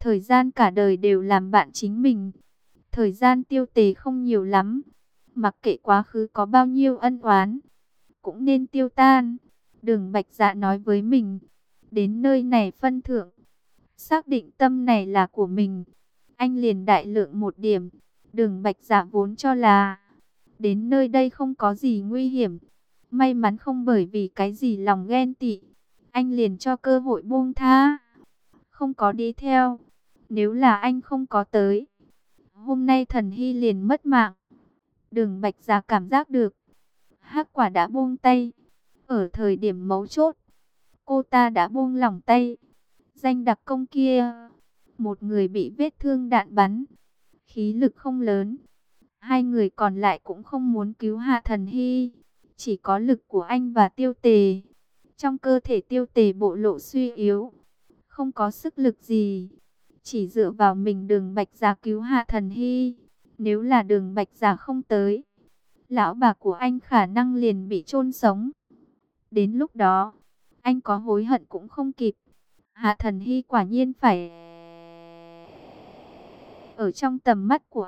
Thời gian cả đời đều làm bạn chính mình. Thời gian Tiêu Tề không nhiều lắm. Mặc kệ quá khứ có bao nhiêu ân oán, cũng nên tiêu tan. Đường Bạch Dạ nói với mình. Đến nơi này phân thượng, xác định tâm này là của mình, anh liền đại lượng một điểm. Đường Bạch Dạ vốn cho là đến nơi đây không có gì nguy hiểm. May mắn không bởi vì cái gì lòng ghen tị, anh liền cho cơ hội buông tha, không có đi theo. Nếu là anh không có tới, hôm nay Thần Hy liền mất mạng. Đường Bạch Dạ cảm giác được Hắc Quả đã buông tay. Ở thời điểm mấu chốt, cô ta đã buông lỏng tay. Danh đặc công kia, một người bị vết thương đạn bắn, khí lực không lớn. Hai người còn lại cũng không muốn cứu Hạ Thần Hy. Chỉ có lực của anh và Tiêu Tề. Trong cơ thể Tiêu Tề bộ lộ suy yếu, không có sức lực gì. Chỉ dựa vào mình Đường Bạch Dạ cứu Hạ Thần Hy. Nếu là Đường Bạch Dạ không tới, lão bà của anh khả năng liền bị chôn sống. Đến lúc đó, anh có hối hận cũng không kịp. Hạ Thần Hy quả nhiên phải ở trong tầm mắt của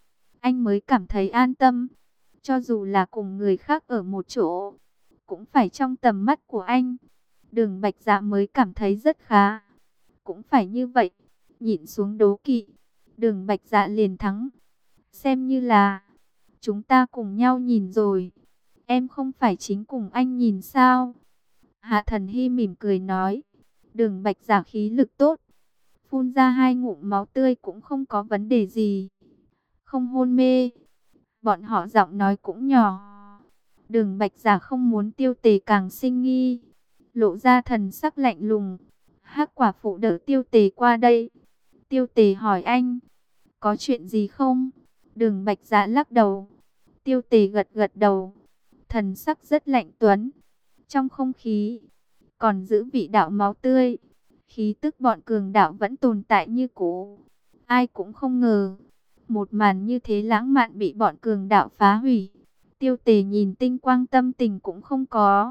anh mới cảm thấy an tâm. Cho dù là cùng người khác ở một chỗ, cũng phải trong tầm mắt của anh. Đường Bạch Dạ mới cảm thấy rất khá. Cũng phải như vậy, nhịn xuống đố kỵ, Đường Bạch Dạ liền thắng. Xem như là chúng ta cùng nhau nhìn rồi. Em không phải chính cùng anh nhìn sao? Hạ Thần Hy mỉm cười nói. Đường Bạch Dạ khí lực tốt, phun ra 2 ngụm máu tươi cũng không có vấn đề gì, không hôn mê. Bọn họ giọng nói cũng nhỏ. Đường Bạch Dạ không muốn Tiêu Tề càng sinh nghi, lộ ra thần sắc lạnh lùng. Hắc Quả phụ đỡ Tiêu Tề qua đây. Tiêu Tề hỏi anh, có chuyện gì không? Đường Bạch Dạ lắc đầu. Tiêu Tề gật gật đầu, thần sắc rất lạnh tuấn. Trong không khí còn giữ vị đạo máu tươi. Khí tức bọn cường đạo vẫn tồn tại như cũ. Ai cũng không ngờ một màn như thế lãng mạn bị bọn cường đạo phá hủy. Tiêu Tề nhìn tinh quang tâm tình cũng không có.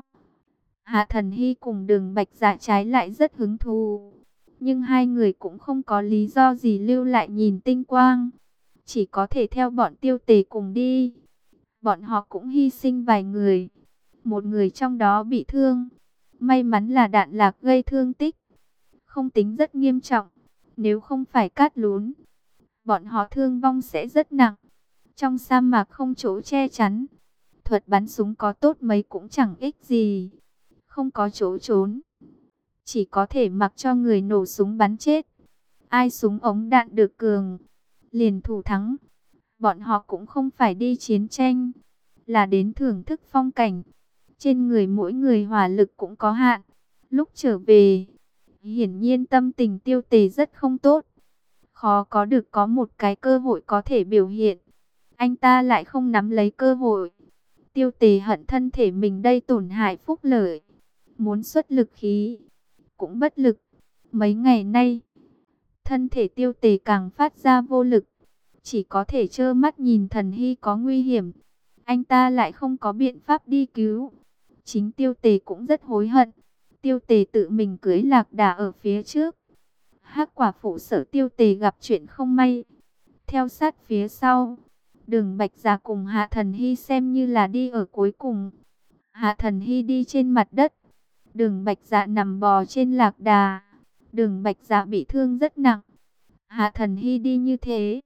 Hạ Thần Hy cùng Đường Bạch Dạ trái lại rất hứng thú. Nhưng hai người cũng không có lý do gì lưu lại nhìn tinh quang. Chỉ có thể theo bọn Tiêu Tề cùng đi. Bọn họ cũng hy sinh vài người. Một người trong đó bị thương. May mắn là đạn lạc gây thương tích, không tính rất nghiêm trọng. Nếu không phải cát lún, bọn họ thương vong sẽ rất nặng. Trong sa mạc không chỗ che chắn, thuật bắn súng có tốt mấy cũng chẳng ích gì. Không có chỗ trốn, chỉ có thể mặc cho người nổ súng bắn chết. Ai súng ống đạn được cường, liền thủ thắng. Bọn họ cũng không phải đi chiến tranh, là đến thưởng thức phong cảnh. Trên người mỗi người hỏa lực cũng có hạn. Lúc trở về, hiển nhiên tâm tình Tiêu Tề rất không tốt. Khó có được có một cái cơ hội có thể biểu hiện. Anh ta lại không nắm lấy cơ hội. Tiêu Tề hận thân thể mình đây tổn hại phúc lợi. Muốn xuất lực khí, cũng bất lực. Mấy ngày nay, thân thể Tiêu Tề càng phát ra vô lực. Chỉ có thể trơ mắt nhìn Thần Hy có nguy hiểm. Anh ta lại không có biện pháp đi cứu. Chính Tiêu Tề cũng rất hối hận. Tiêu Tề tự mình cưỡi lạc đà ở phía trước. Hắc Quả phụ sợ Tiêu Tề gặp chuyện không may, theo sát phía sau. Đường Bạch Dạ cùng Hạ Thần Hy xem như là đi ở cuối cùng. Hạ Thần Hy đi trên mặt đất, Đường Bạch Dạ nằm bò trên lạc đà. Đường Bạch Dạ bị thương rất nặng. Hạ Thần Hy đi như thế,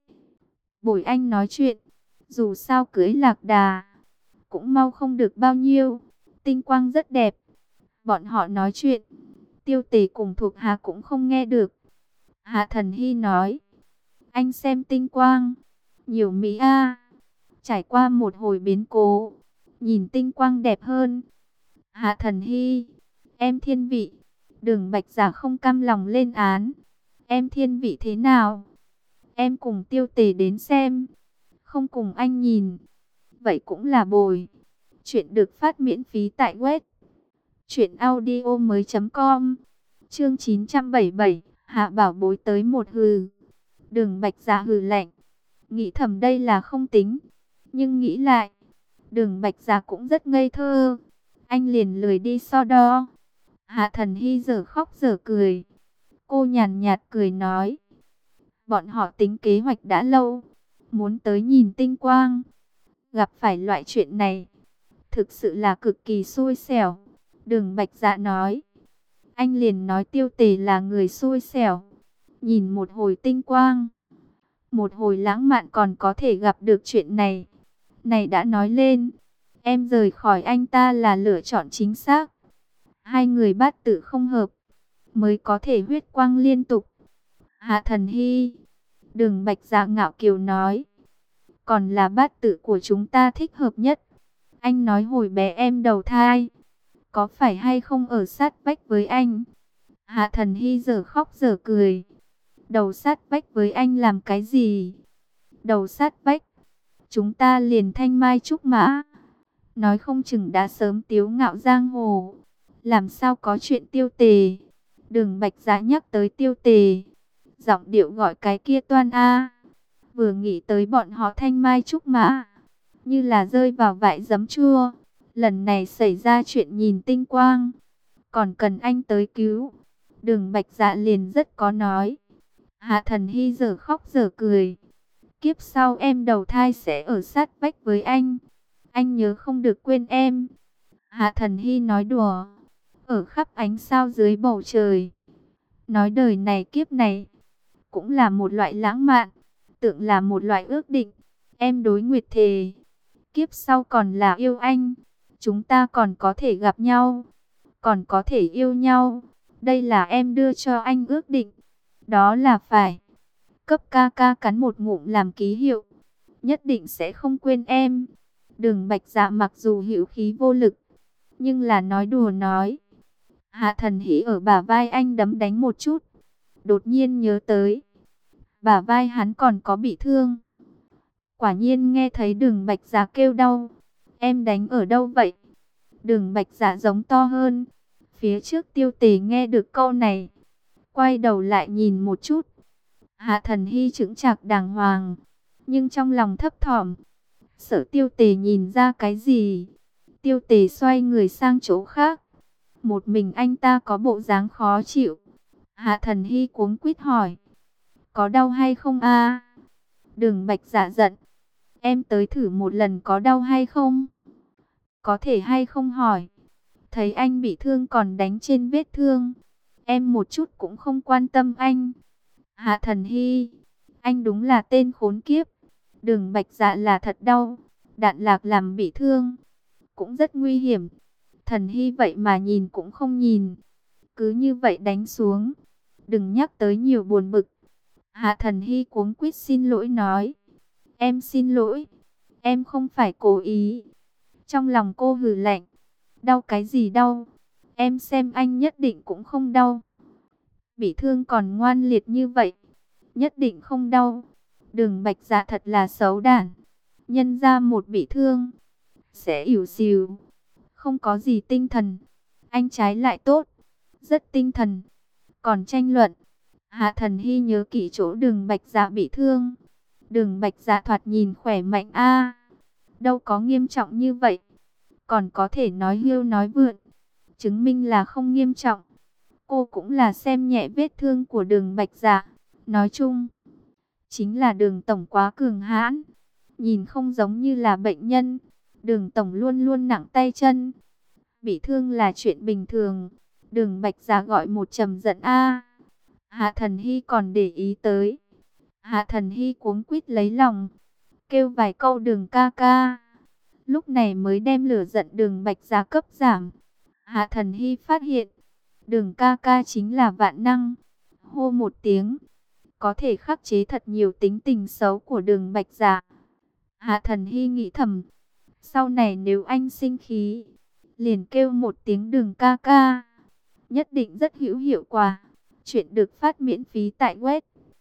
bồi anh nói chuyện. Dù sao cưỡi lạc đà cũng mau không được bao nhiêu. Tinh quang rất đẹp. Bọn họ nói chuyện, Tiêu Tề cùng thuộc hạ cũng không nghe được. Hạ Thần Hy nói, anh xem tinh quang, nhiều mỹ a. Trải qua một hồi biến cố, nhìn tinh quang đẹp hơn. Hạ Thần Hy, em thiên vị. Đường Bạch Dạ không cam lòng lên án. Em thiên vị thế nào? Em cùng Tiêu Tề đến xem, không cùng anh nhìn. Vậy cũng là bồi. Chuyện được phát miễn phí tại web truyệnaudiomoi.com. Chương 977, Hạ Bảo Bối tới một hừ. Đường Bạch Dạ hừ lạnh, nghĩ thầm đây là không tính, nhưng nghĩ lại, Đường Bạch Dạ cũng rất ngây thơ. Anh liền lười đi so đo. Hạ Thần Hy giờ khóc giờ cười. Cô nhàn nhạt cười nói, Bọn họ tính kế hoạch đã lâu, muốn tới nhìn tinh quang. Gặp phải loại chuyện này, thực sự là cực kỳ xui xẻo. Đường Bạch Dạ nói. Anh liền nói Tiêu Tề là người xui xẻo. Nhìn một hồi tinh quang, một hồi lãng mạn còn có thể gặp được chuyện này. Này đã nói lên, em rời khỏi anh ta là lựa chọn chính xác. Hai người bát tự không hợp, mới có thể huyết quang liên tục. Hạ Thần Hy, Đường Bạch Dạ ngạo kiều nói. Còn là bát tự của chúng ta thích hợp nhất. Anh nói hồi bé em đầu thai, có phải hay không ở sát vách với anh? Hạ Thần Hy giờ khóc giờ cười. Đầu sát vách với anh làm cái gì? Đầu sát vách, chúng ta liền thanh mai trúc mã. Nói không chừng đã sớm tiếu ngạo giang hồ. Làm sao có chuyện Tiêu Tề? Đường Bạch Dạ nhắc tới Tiêu Tề, giọng điệu gọi cái kia toan a. Vừa nghĩ tới bọn họ thanh mai trúc mã, như là rơi vào vại giấm chua. Lần này xảy ra chuyện nhìn tinh quang, còn cần anh tới cứu. Đường Bạch Dạ liền rất có nói. Hạ Thần Hy giờ khóc giờ cười. Kiếp sau em đầu thai sẽ ở sát vách với anh nhớ không được quên em. Hạ Thần Hy nói đùa, ở khắp ánh sao dưới bầu trời. Nói đời này kiếp này, cũng là một loại lãng mạn, tưởng là một loại ước định. Em đối nguyệt thề, kiếp sau còn là yêu anh. Chúng ta còn có thể gặp nhau, còn có thể yêu nhau. Đây là em đưa cho anh ước định. Đó là phải. Cấp ca ca cắn một ngụm làm ký hiệu. Nhất định sẽ không quên em. Đường Bạch Dạ mặc dù hữu khí vô lực, nhưng là nói đùa nói. Hạ Thần Hỷ ở bả vai anh đấm đánh một chút. Đột nhiên nhớ tới, bả vai hắn còn có bị thương. Quả nhiên nghe thấy Đường Bạch Dạ kêu đau. Em đánh ở đâu vậy? Đường Bạch Dạ giống to hơn. Phía trước Tiêu Tề nghe được câu này, quay đầu lại nhìn một chút. Hạ Thần Hy chững chạc đàng hoàng, nhưng trong lòng thấp thỏm, sợ Tiêu Tề nhìn ra cái gì. Tiêu Tề xoay người sang chỗ khác. Một mình anh ta có bộ dáng khó chịu. Hạ Thần Hy cuống quýt hỏi, có đau hay không a? Đường Bạch Dạ giận, em tới thử một lần có đau hay không? Có thể hay không hỏi. Thấy anh bị thương còn đánh trên vết thương, em một chút cũng không quan tâm anh. Hạ Thần Hy, anh đúng là tên khốn kiếp. Đường Bạch Dạ là thật đau, đạn lạc làm bị thương, cũng rất nguy hiểm. Thần Hy vậy mà nhìn cũng không nhìn, cứ như vậy đánh xuống. Đừng nhắc tới nhiều buồn bực. Hạ Thần Hy cuống quýt xin lỗi nói, em xin lỗi, em không phải cố ý. Trong lòng cô hừ lạnh, đau cái gì đau, em xem anh nhất định cũng không đau. Bị thương còn ngoan liệt như vậy, nhất định không đau. Đường Bạch Dạ thật là xấu đản. Nhân ra một bị thương sẽ ỉu xìu, không có gì tinh thần. Anh trái lại tốt, rất tinh thần, còn tranh luận. Hạ Thần Hy nhớ kỹ chỗ Đường Bạch Dạ bị thương. Đường Bạch Dạ thoạt nhìn khỏe mạnh a, đâu có nghiêm trọng như vậy, còn có thể nói hưu nói vượn, chứng minh là không nghiêm trọng. Cô cũng là xem nhẹ vết thương của Đường Bạch Dạ. Nói chung, chính là Đường tổng quá cường hãn, nhìn không giống như là bệnh nhân. Đường tổng luôn luôn nặng tay chân, bị thương là chuyện bình thường. Đường Bạch Dạ gọi một trầm giận a. Hạ Thần Hy còn để ý tới. Hạ Thần Hy cuống quýt lấy lòng, kêu vài câu Đường ca ca, lúc này mới đem lửa giận Đường Bạch Dạ cấp giảm. Hạ Thần Hy phát hiện, Đường ca ca chính là vạn năng. Hô một tiếng, có thể khắc chế thật nhiều tính tình xấu của Đường Bạch Dạ. Hạ Thần Hy nghĩ thầm, sau này nếu anh sinh khí, liền kêu một tiếng Đường ca ca, nhất định rất hữu hiệu quả. Chuyện được phát miễn phí tại web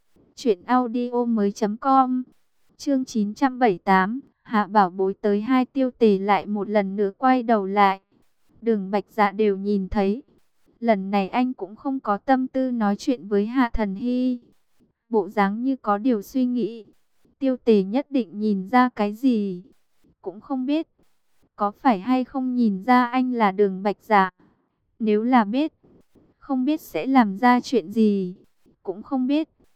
truyệnaudiomoi.com. Chương 978, Hạ Bảo Bối tới hai. Tiêu Tề lại một lần nữa quay đầu lại. Đường Bạch Dạ đều nhìn thấy. Lần này anh cũng không có tâm tư nói chuyện với Hạ Thần Hy, bộ dáng như có điều suy nghĩ. Tiêu Tề nhất định nhìn ra cái gì, cũng không biết có phải hay không nhìn ra anh là Đường Bạch Dạ. Nếu là biết, không biết sẽ làm ra chuyện gì, cũng không biết.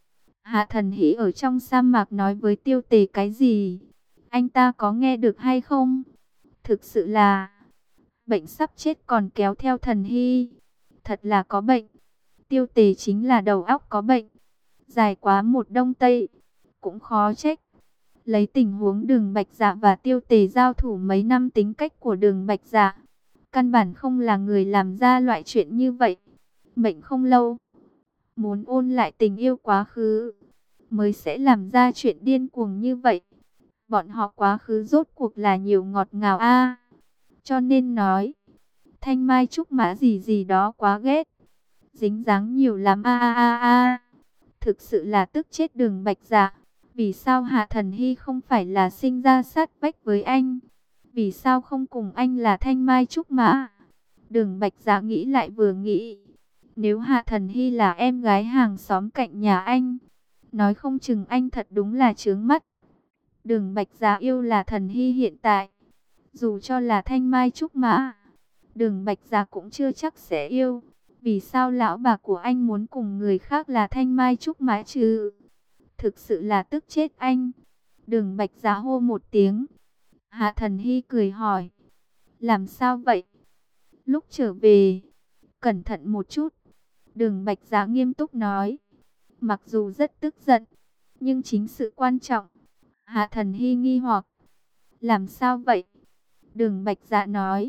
Hạ Thần Hỷ ở trong sa mạc nói với Tiêu Tề cái gì? Anh ta có nghe được hay không? Thực sự là bệnh sắp chết còn kéo theo Thần Hy. Thật là có bệnh. Tiêu Tề chính là đầu óc có bệnh. Dài quá một đông tây. Cũng khó trách. Lấy tình huống Đường Bạch Dạ và Tiêu Tề giao thủ mấy năm, tính cách của Đường Bạch Dạ căn bản không là người làm ra loại chuyện như vậy. Mệnh không lâu, muốn ôn lại tình yêu quá khứ, mới sẽ làm ra chuyện điên cuồng như vậy. Bọn họ quá khứ rốt cuộc là nhiều ngọt ngào a. Cho nên nói, thanh mai trúc mã gì gì đó quá ghét. Dính dáng nhiều lắm a a a a. Thực sự là tức chết Đường Bạch Dạ. Vì sao Hạ Thần Hy không phải là sinh ra sát vách với anh? Vì sao không cùng anh là thanh mai trúc mã? Đường Bạch Dạ nghĩ lại vừa nghĩ. Nếu Hạ Thần Hy là em gái hàng xóm cạnh nhà anh, nói không chừng anh thật đúng là chướng mắt. Đường Bạch Dạ yêu là Thần Hy hiện tại. Dù cho là thanh mai trúc mã, Đường Bạch Dạ cũng chưa chắc sẽ yêu. Vì sao lão bà của anh muốn cùng người khác là thanh mai trúc mã chứ? Thực sự là tức chết anh. Đường Bạch Dạ hô một tiếng. Hạ Thần Hy cười hỏi. Làm sao vậy? Lúc trở về, cẩn thận một chút. Đường Bạch Dạ nghiêm túc nói. Mặc dù rất tức giận, nhưng chính sự quan trọng. Hạ Thần Hy nghi hoặc. Làm sao vậy? Đường Bạch Dạ nói.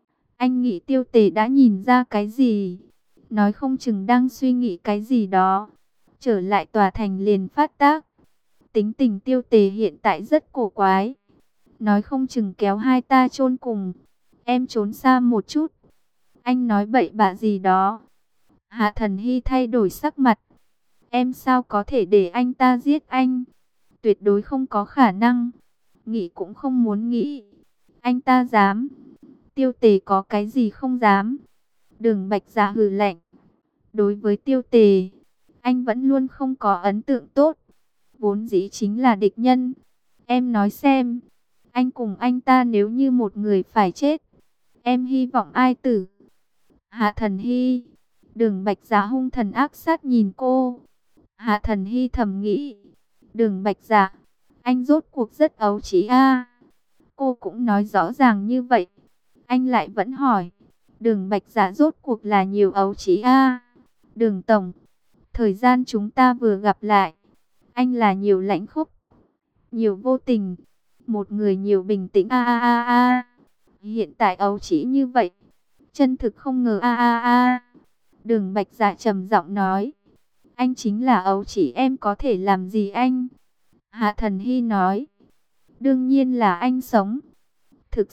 Anh nghĩ Tiêu Tề đã nhìn ra cái gì? Nói không chừng đang suy nghĩ cái gì đó. Trở lại tòa thành liền phát tác. Tính tình Tiêu Tề hiện tại rất cổ quái. Nói không chừng kéo hai ta chôn cùng. Em trốn xa một chút. Anh nói bậy bạ gì đó. Hạ Thần Hy thay đổi sắc mặt. Em sao có thể để anh ta giết anh? Tuyệt đối không có khả năng. Nghĩ cũng không muốn nghĩ. Anh ta dám. Tiêu Tề có cái gì không dám? Đường Bạch Dạ hừ lạnh. Đối với Tiêu Tề, anh vẫn luôn không có ấn tượng tốt. Vốn dĩ chính là địch nhân. Em nói xem, anh cùng anh ta nếu như một người phải chết, em hy vọng ai tử? Hạ Thần Hy. Đường Bạch Dạ hung thần ác sát nhìn cô. Hạ Thần Hy thầm nghĩ, Đường Bạch Dạ, anh rốt cuộc rất ấu trí a. Cô cũng nói rõ ràng như vậy, anh lại vẫn hỏi, Đường Bạch Dạ rốt cuộc là nhiều ấu trí a. Đường tổng, thời gian chúng ta vừa gặp lại, anh là nhiều lãnh khốc, nhiều vô tình, một người nhiều bình tĩnh a a a a. Hiện tại ấu trí như vậy, chân thực không ngờ a a a. Đường Bạch Dạ trầm giọng nói, anh chính là ấu trí, em có thể làm gì anh? Hạ Thần Hy nói, đương nhiên là anh sống. Thực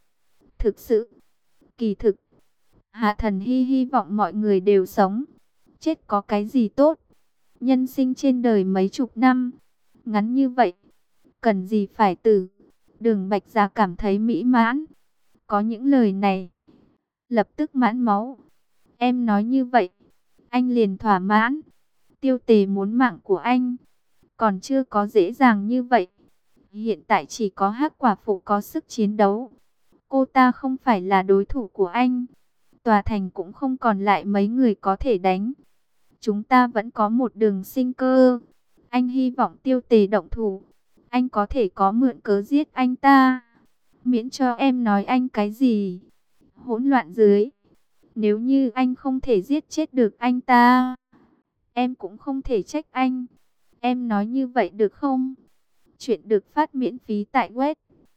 sự, kỳ thực. Hạ Thần Hy hy vọng mọi người đều sống. Chết có cái gì tốt? Nhân sinh trên đời mấy chục năm, ngắn như vậy, cần gì phải tử? Đường Bạch Dạ cảm thấy mỹ mãn. Có những lời này, lập tức mãn máu. Em nói như vậy, anh liền thỏa mãn. Tiêu Tề muốn mạng của anh, còn chưa có dễ dàng như vậy. Hiện tại chỉ có Hắc Quả Phụ có sức chiến đấu. Cô ta không phải là đối thủ của anh. Tòa thành cũng không còn lại mấy người có thể đánh. Chúng ta vẫn có một đường sinh cơ. Anh hy vọng Tiêu Tề động thủ. Anh có thể có mượn cớ giết anh ta. Miễn cho em nói anh cái gì. Hỗn loạn dưới. Nếu như anh không thể giết chết được anh ta, em cũng không thể trách anh. Em nói như vậy được không? Chuyện được phát miễn phí tại web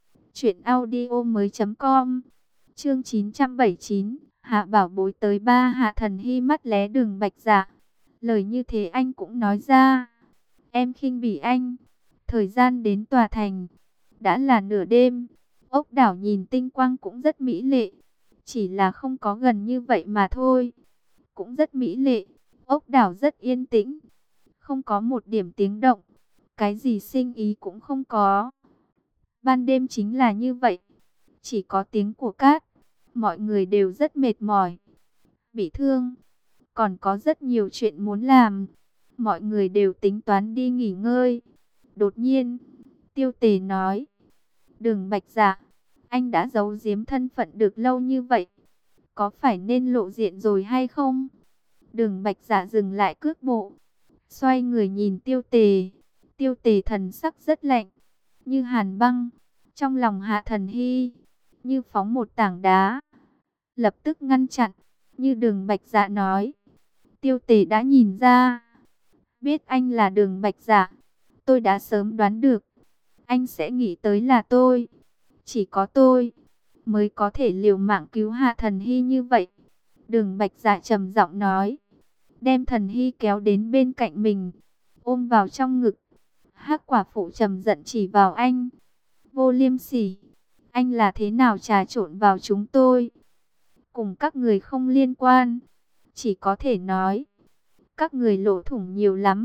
truyệnaudiomoi.com. Chương 979, Hạ Bảo Bối tới ba. Hạ Thần Hy mắt lé Đường Bạch Dạ. Lời như thế anh cũng nói ra. Em khinh bỉ anh. Thời gian đến tòa thành đã là nửa đêm. Ốc đảo nhìn tinh quang cũng rất mỹ lệ. Chỉ là không có gần như vậy mà thôi. Cũng rất mỹ lệ. Ốc đảo rất yên tĩnh. Không có một điểm tiếng động. Cái gì sinh ý cũng không có. Ban đêm chính là như vậy. Chỉ có tiếng của cát. Mọi người đều rất mệt mỏi, bị thương. Còn có rất nhiều chuyện muốn làm. Mọi người đều tính toán đi nghỉ ngơi. Đột nhiên, Tiêu Tề nói, Đường Bạch Dạ, anh đã giấu giếm thân phận được lâu như vậy, có phải nên lộ diện rồi hay không? Đường Bạch Dạ dừng lại cước bộ, xoay người nhìn Tiêu Tề. Tiêu Tề thần sắc rất lạnh, như hàn băng. Trong lòng Hạ Thần Hy, như phóng một tảng đá, lập tức ngăn chặn. Như Đường Bạch Dạ nói, Tiêu Tề đã nhìn ra, biết anh là Đường Bạch Dạ. Tôi đã sớm đoán được, anh sẽ nghĩ tới là tôi. Chỉ có tôi mới có thể liều mạng cứu Hạ Thần Hy như vậy. Đường Bạch Dạ trầm giọng nói, đem Thần Hy kéo đến bên cạnh mình, ôm vào trong ngực. Hắc quả phụ trầm giận chỉ vào anh, vô liêm sỉ, anh là thế nào trà trộn vào chúng tôi? Cùng các người không liên quan, chỉ có thể nói, các người lỗ thủng nhiều lắm,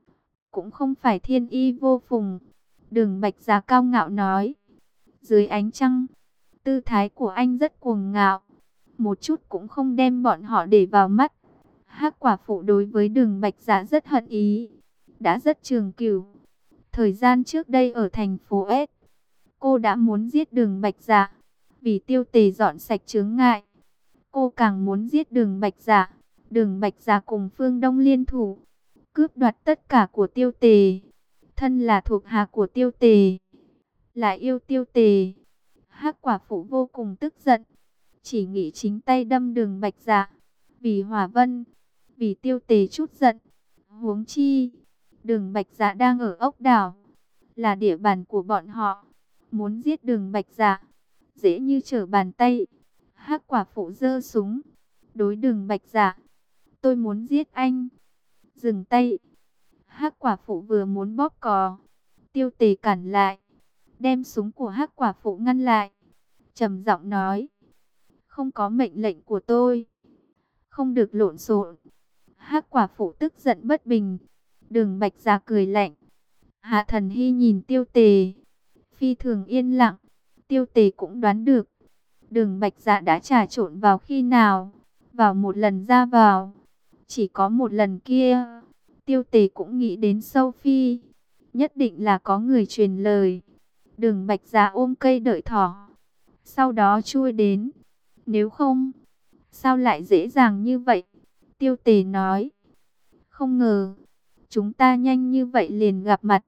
cũng không phải thiên y vô phùng. Đường Bạch Dạ cao ngạo nói, dưới ánh trăng, tư thái của anh rất cuồng ngạo, một chút cũng không đem bọn họ để vào mắt. Hắc quả phụ đối với Đường Bạch Dạ rất hận ý, đã rất trường cửu. Thời gian trước đây ở thành phố S, cô đã muốn giết Đường Bạch Dạ, vì Tiêu Tề dọn sạch chướng ngại. Cô càng muốn giết Đường Bạch Dạ. Đường Bạch Dạ cùng Phương Đông liên thủ, cướp đoạt tất cả của Tiêu Tề. Thân là thuộc hạ của Tiêu Tề, lại yêu Tiêu Tề. Hắc quả phụ vô cùng tức giận, chỉ nghĩ chính tay đâm Đường Bạch Dạ. Vì Hỏa Vân, vì Tiêu Tề chút giận. Huống chi, Đường Bạch Dạ đang ở ốc đảo, là địa bàn của bọn họ. Muốn giết Đường Bạch Dạ, dễ như trở bàn tay. Hắc quả phụ giơ súng, đối Đường Bạch Dạ, tôi muốn giết anh. Dừng tay. Hắc quả phụ vừa muốn bóp cò, Tiêu Tề cản lại, đem súng của Hắc quả phụ ngăn lại, trầm giọng nói, không có mệnh lệnh của tôi, không được lộn xộn. Hắc quả phụ tức giận bất bình. Đường Bạch Dạ cười lạnh. Hạ Thần Hy nhìn Tiêu Tề, phi thường yên lặng. Tiêu Tề cũng đoán được, Đường Bạch Dạ đã trà trộn vào khi nào, vào một lần ra vào, chỉ có một lần kia. Tiêu Tề cũng nghĩ đến Sâu Phi, nhất định là có người truyền lời. Đường Bạch Dạ ôm cây đợi thỏ, sau đó chui đến. Nếu không, sao lại dễ dàng như vậy? Tiêu Tề nói, không ngờ chúng ta nhanh như vậy liền gặp mặt.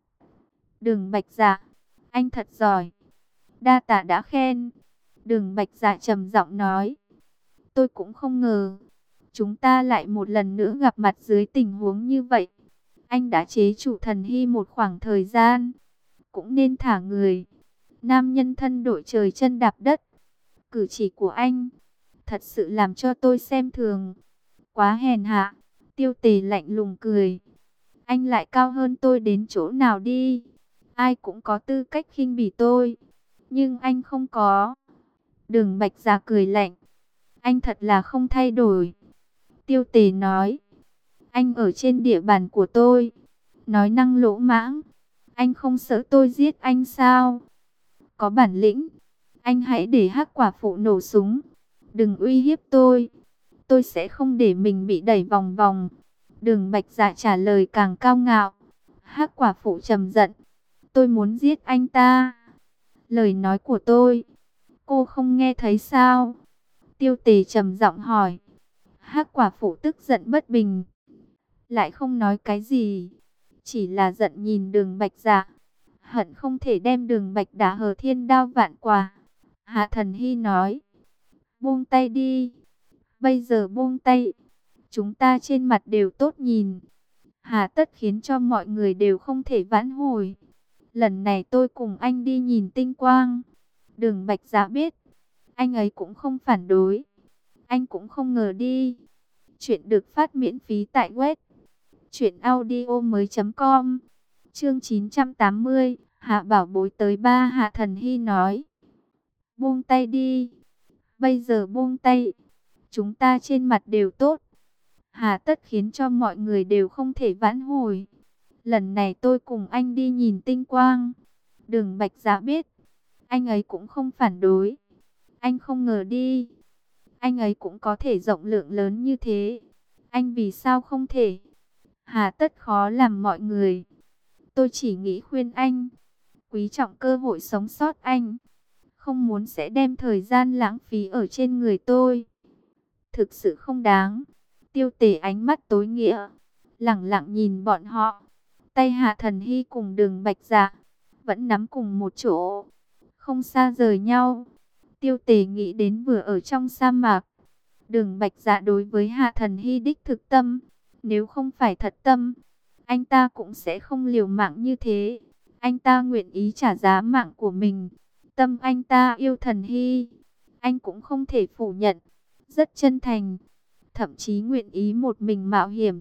Đường Bạch Dạ, anh thật giỏi, đa tạ đã khen. Đường Bạch Dạ trầm giọng nói, tôi cũng không ngờ chúng ta lại một lần nữa gặp mặt dưới tình huống như vậy. Anh đã chế trụ Thần Hy một khoảng thời gian, cũng nên thả người. Nam nhân thân đội trời chân đạp đất, cử chỉ của anh thật sự làm cho tôi xem thường, quá hèn hạ. Tiêu Tề lạnh lùng cười, anh lại cao hơn tôi đến chỗ nào đi? Ai cũng có tư cách khinh bỉ tôi, nhưng anh không có. Đường Bạch Dạ cười lạnh, anh thật là không thay đổi. Tiêu Tề nói, anh ở trên địa bàn của tôi, nói năng lỗ mãng. Anh không sợ tôi giết anh sao? Có bản lĩnh, anh hãy để Hắc quả phụ nổ súng. Đừng uy hiếp tôi sẽ không để mình bị đẩy vòng vòng. Đường Bạch Dạ trả lời càng cao ngạo. Hắc quả phụ trầm giận, tôi muốn giết anh ta. Lời nói của tôi, cô không nghe thấy sao? Tiêu Tề trầm giọng hỏi. Hắc quả phụ tức giận bất bình, lại không nói cái gì, chỉ là giận nhìn Đường Bạch Dạ, hận không thể đem Đường Bạch đả hờ thiên đao vạn quả. Hạ Thần Hy nói, buông tay đi, bây giờ buông tay, chúng ta trên mặt đều tốt nhìn, hà tất khiến cho mọi người đều không thể vãn hồi. Lần này tôi cùng anh đi nhìn tinh quang. Đường Bạch Dạ biết, anh ấy cũng không phản đối, anh cũng không ngờ đi. Chuyện được phát miễn phí tại web truyệnaudiomoi.com. Chương 980, Hạ Bảo Bối tới ba. Hạ Thần Hy nói, buông tay đi, bây giờ buông tay, chúng ta trên mặt đều tốt, hà tất khiến cho mọi người đều không thể vãn hồi. Lần này tôi cùng anh đi nhìn tinh quang. Đường Bạch Dạ biết, anh ấy cũng không phản đối, anh không ngờ đi, anh ấy cũng có thể rộng lượng lớn như thế, anh vì sao không thể? Hà tất khó làm mọi người. Tôi chỉ nghĩ khuyên anh, quý trọng cơ hội sống sót anh, không muốn sẽ đem thời gian lãng phí ở trên người tôi. Thực sự không đáng. Tiêu Tề ánh mắt tối nghĩa, lẳng lặng nhìn bọn họ. Tay Hạ Thần Hy cùng Đường Bạch Dạ vẫn nắm cùng một chỗ, không xa rời nhau. Tiêu Tề nghĩ đến vừa ở trong sa mạc, Đường Bạch Dạ đối với Hạ Thần Hy đích thực tâm, nếu không phải thật tâm, anh ta cũng sẽ không liều mạng như thế. Anh ta nguyện ý trả giá mạng của mình. Tâm anh ta yêu Thần Hy, anh cũng không thể phủ nhận, rất chân thành, thậm chí nguyện ý một mình mạo hiểm.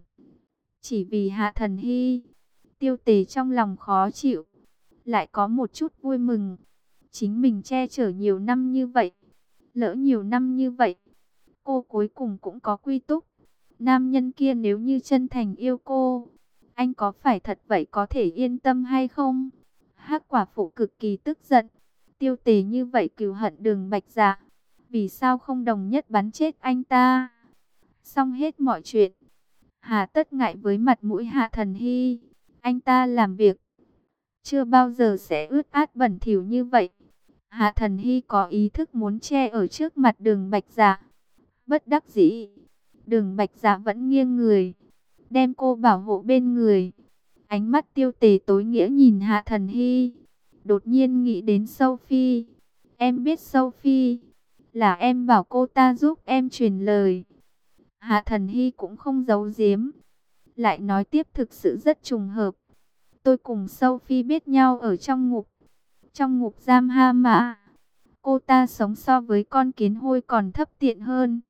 Chỉ vì Hạ Thần Hy, Tiêu Tề trong lòng khó chịu, lại có một chút vui mừng. Chính mình che chở nhiều năm như vậy, lỡ nhiều năm như vậy, cô cuối cùng cũng có quy túc. Nam nhân kia nếu như chân thành yêu cô, anh có phải thật vậy có thể yên tâm hay không? Hắc quả phụ cực kỳ tức giận. Tiêu Tề như vậy cừu hận Đường Bạch Dạ, vì sao không đồng nhất bắn chết anh ta? Xong hết mọi chuyện, hà tất ngại với mặt mũi Hạ Thần Hy. Anh ta làm việc chưa bao giờ sẽ ướt át bẩn thỉu như vậy. Hạ Thần Hy có ý thức muốn che ở trước mặt Đường Bạch Dạ. Bất đắc dĩ, Đường Bạch Dạ vẫn nghiêng người, đem cô bảo hộ bên người. Ánh mắt Tiêu Tề tối nghĩa nhìn Hạ Thần Hy, đột nhiên nghĩ đến Sophie. Em biết Sophie, là em bảo cô ta giúp em truyền lời. Hạ Thần Hy cũng không giấu giếm, lại nói tiếp thực sự rất trùng hợp. Tôi cùng Sophie biết nhau ở trong ngục giam Ha Mã. Cô ta sống so với con kiến hôi còn thấp tiện hơn.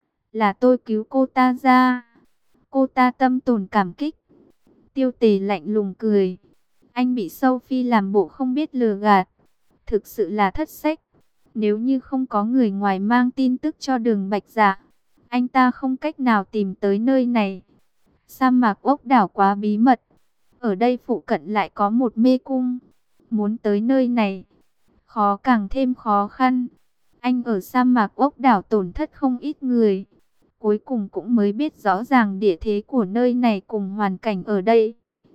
Là tôi cứu cô ta ra. Cô ta tâm tồn cảm kích. Tiêu Tề lạnh lùng cười. Anh bị Sophie làm bộ không biết lừa gạt, thực sự là thất sách. Nếu như không có người ngoài mang tin tức cho Đường Bạch Dạ, anh ta không cách nào tìm tới nơi này. Sa mạc ốc đảo quá bí mật, ở đây phụ cận lại có một mê cung. Muốn tới nơi này, khó càng thêm khó khăn. Anh ở sa mạc ốc đảo tổn thất không ít người, cuối cùng cũng mới biết rõ ràng địa thế của nơi này cùng hoàn cảnh ở đây.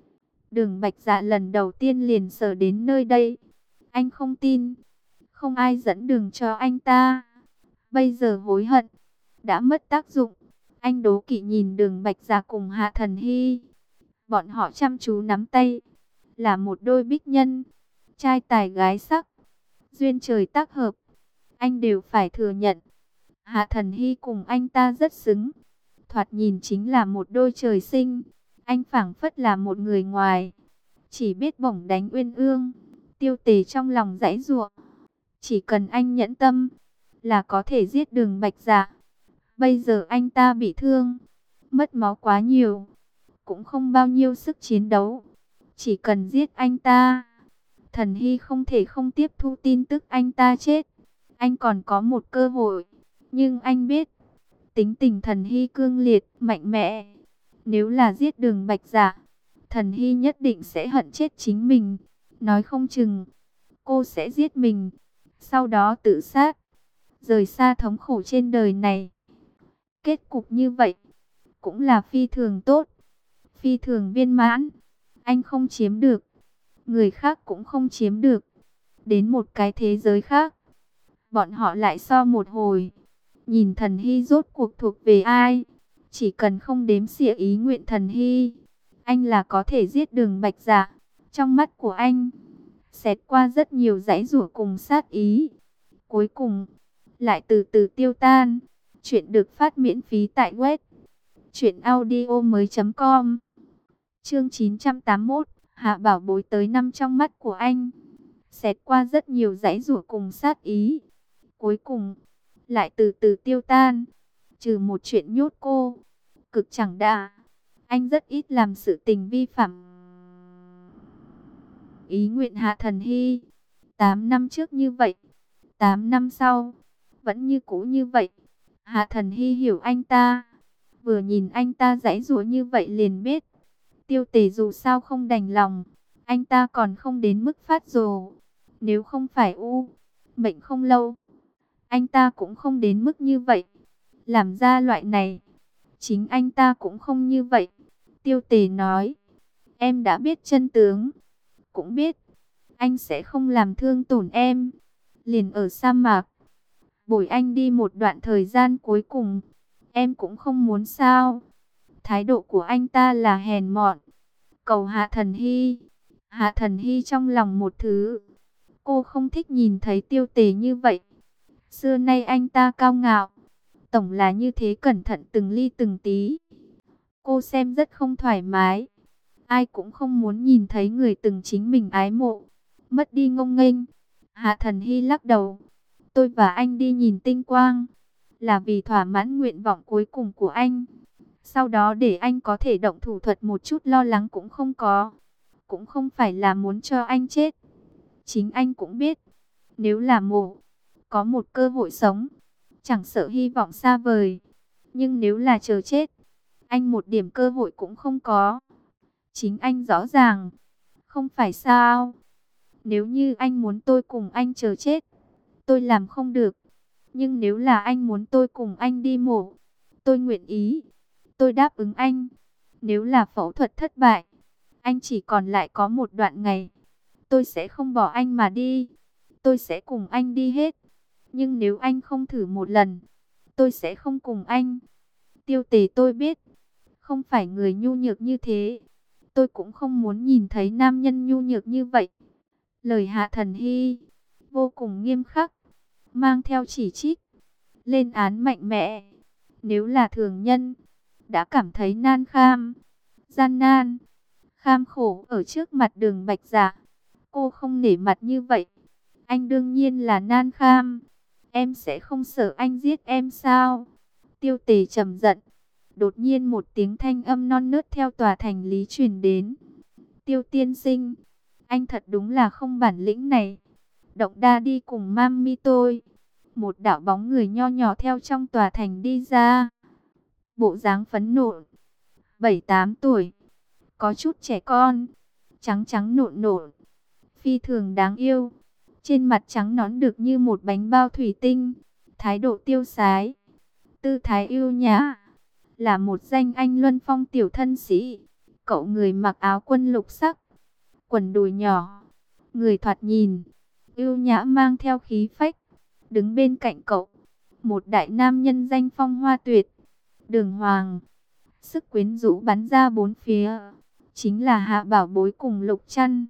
Đường Bạch Dạ lần đầu tiên liền sợ đến nơi đây. Anh không tin, không ai dẫn đường cho anh ta. Bây giờ hối hận, đã mất tác dụng. Anh đố kỵ nhìn Đường Bạch Dạ cùng Hạ Thần Hy. Bọn họ chăm chú nắm tay, là một đôi bích nhân, trai tài gái sắc, duyên trời tác hợp. Anh đều phải thừa nhận, Hạ Thần Hy cùng anh ta rất xứng. Thoạt nhìn chính là một đôi trời sinh. Anh phảng phất là một người ngoài, chỉ biết bổng đánh uyên ương. Tiêu Tề trong lòng giãy giụa. Chỉ cần anh nhẫn tâm, là có thể giết Đường Bạch Dạ. Bây giờ anh ta bị thương, mất máu quá nhiều, cũng không bao nhiêu sức chiến đấu. Chỉ cần giết anh ta, Thần Hy không thể không tiếp thu tin tức anh ta chết. Anh còn có một cơ hội, nhưng anh biết, tính tình Thần Hy cương liệt, mạnh mẽ. Nếu là giết Đường Bạch Dạ, Thần Hy nhất định sẽ hận chết chính mình. Nói không chừng, cô sẽ giết mình, sau đó tự sát, rời xa thống khổ trên đời này. Kết cục như vậy, cũng là phi thường tốt, phi thường viên mãn. Anh không chiếm được, người khác cũng không chiếm được. Đến một cái thế giới khác, bọn họ lại so một hồi, nhìn Thần Hy rốt cuộc thuộc về ai. Chỉ cần không đếm xỉa ý nguyện Thần Hy, anh là có thể giết Đường Bạch Dạ. Trong mắt của anh, xẹt qua rất nhiều dãy rủa cùng sát ý, cuối cùng lại từ từ tiêu tan. Chuyện được phát miễn phí tại web truyệnaudiomoi.com. Chương 981, Hạ Bảo Bối tới năm trong mắt của anh, xẹt qua rất nhiều dãy rủa cùng sát ý, cuối cùng lại từ từ tiêu tan. Trừ một chuyện nhốt cô, cực chẳng đà, anh rất ít làm sự tình vi phạm ý nguyện Hạ Thần Hy. 8 năm trước như vậy, 8 năm sau vẫn như cũ như vậy. Hạ Thần Hy hiểu anh ta, vừa nhìn anh ta giãy giụa như vậy liền biết, Tiêu Tề dù sao không đành lòng, anh ta còn không đến mức phát rồ. Nếu không phải mệnh không lâu, anh ta cũng không đến mức như vậy, làm ra loại này. Chính anh ta cũng không như vậy. Tiêu Tề nói, em đã biết chân tướng, cũng biết anh sẽ không làm thương tổn em. Liền ở sa mạc, bồi anh đi một đoạn thời gian cuối cùng, em cũng không muốn sao? Thái độ của anh ta là hèn mọn. Cầu Hạ Thần Hy. Hạ Thần Hy trong lòng một thứ. Cô không thích nhìn thấy Tiêu Tề như vậy. Xưa nay anh ta cao ngạo. Tổng là như thế, cẩn thận từng ly từng tí. Cô xem rất không thoải mái. Ai cũng không muốn nhìn thấy người từng chính mình ái mộ mất đi ngông nghênh. Hạ Thần Hy lắc đầu. Tôi và anh đi nhìn tinh quang là vì thỏa mãn nguyện vọng cuối cùng của anh. Sau đó để anh có thể động thủ thuật, một chút lo lắng cũng không có. Cũng không phải là muốn cho anh chết. Chính anh cũng biết, nếu là mổ, có một cơ hội sống, chẳng sợ hy vọng xa vời. Nhưng nếu là chờ chết, anh một điểm cơ hội cũng không có. Chính anh rõ ràng, không phải sao? Nếu như anh muốn tôi cùng anh chờ chết, tôi làm không được. Nhưng nếu là anh muốn tôi cùng anh đi mổ, tôi nguyện ý. Tôi đáp ứng anh. Nếu là phẫu thuật thất bại, anh chỉ còn lại có một đoạn ngày, tôi sẽ không bỏ anh mà đi. Tôi sẽ cùng anh đi hết. Nhưng nếu anh không thử một lần, tôi sẽ không cùng anh. Tiêu Tề tôi biết, không phải người nhu nhược như thế. Tôi cũng không muốn nhìn thấy nam nhân nhu nhược như vậy. Lời Hạ Thần Hy vô cùng nghiêm khắc, mang theo chỉ trích, lên án mạnh mẽ. Nếu là thường nhân, đã cảm thấy nan kham, gian nan, kham khổ ở trước mặt Đường Bạch Dạ. Cô không nể mặt như vậy. Anh đương nhiên là nan kham. Em sẽ không sợ anh giết em sao? Tiêu Tề trầm giận. Đột nhiên một tiếng thanh âm non nớt theo tòa thành lý truyền đến. Tiêu tiên sinh, anh thật đúng là không bản lĩnh này. Động đa đi cùng mami tôi. Một đạo bóng người nho nhỏ theo trong tòa thành đi ra. Bộ dáng phấn nộ, 7-8 tuổi, có chút trẻ con, trắng trắng nộn nộn, phi thường đáng yêu. Trên mặt trắng nõn được như một bánh bao thủy tinh, thái độ tiêu sái, tư thái yêu nhã, là một danh anh luân phong tiểu thân sĩ. Cậu người mặc áo quân lục sắc, quần đùi nhỏ, người thoạt nhìn yêu nhã mang theo khí phách. Đứng bên cạnh cậu, một đại nam nhân danh phong hoa tuyệt, Đường Hoàng, sức quyến rũ bắn ra bốn phía, chính là Hạ Bảo Bối cùng Lục Trăn.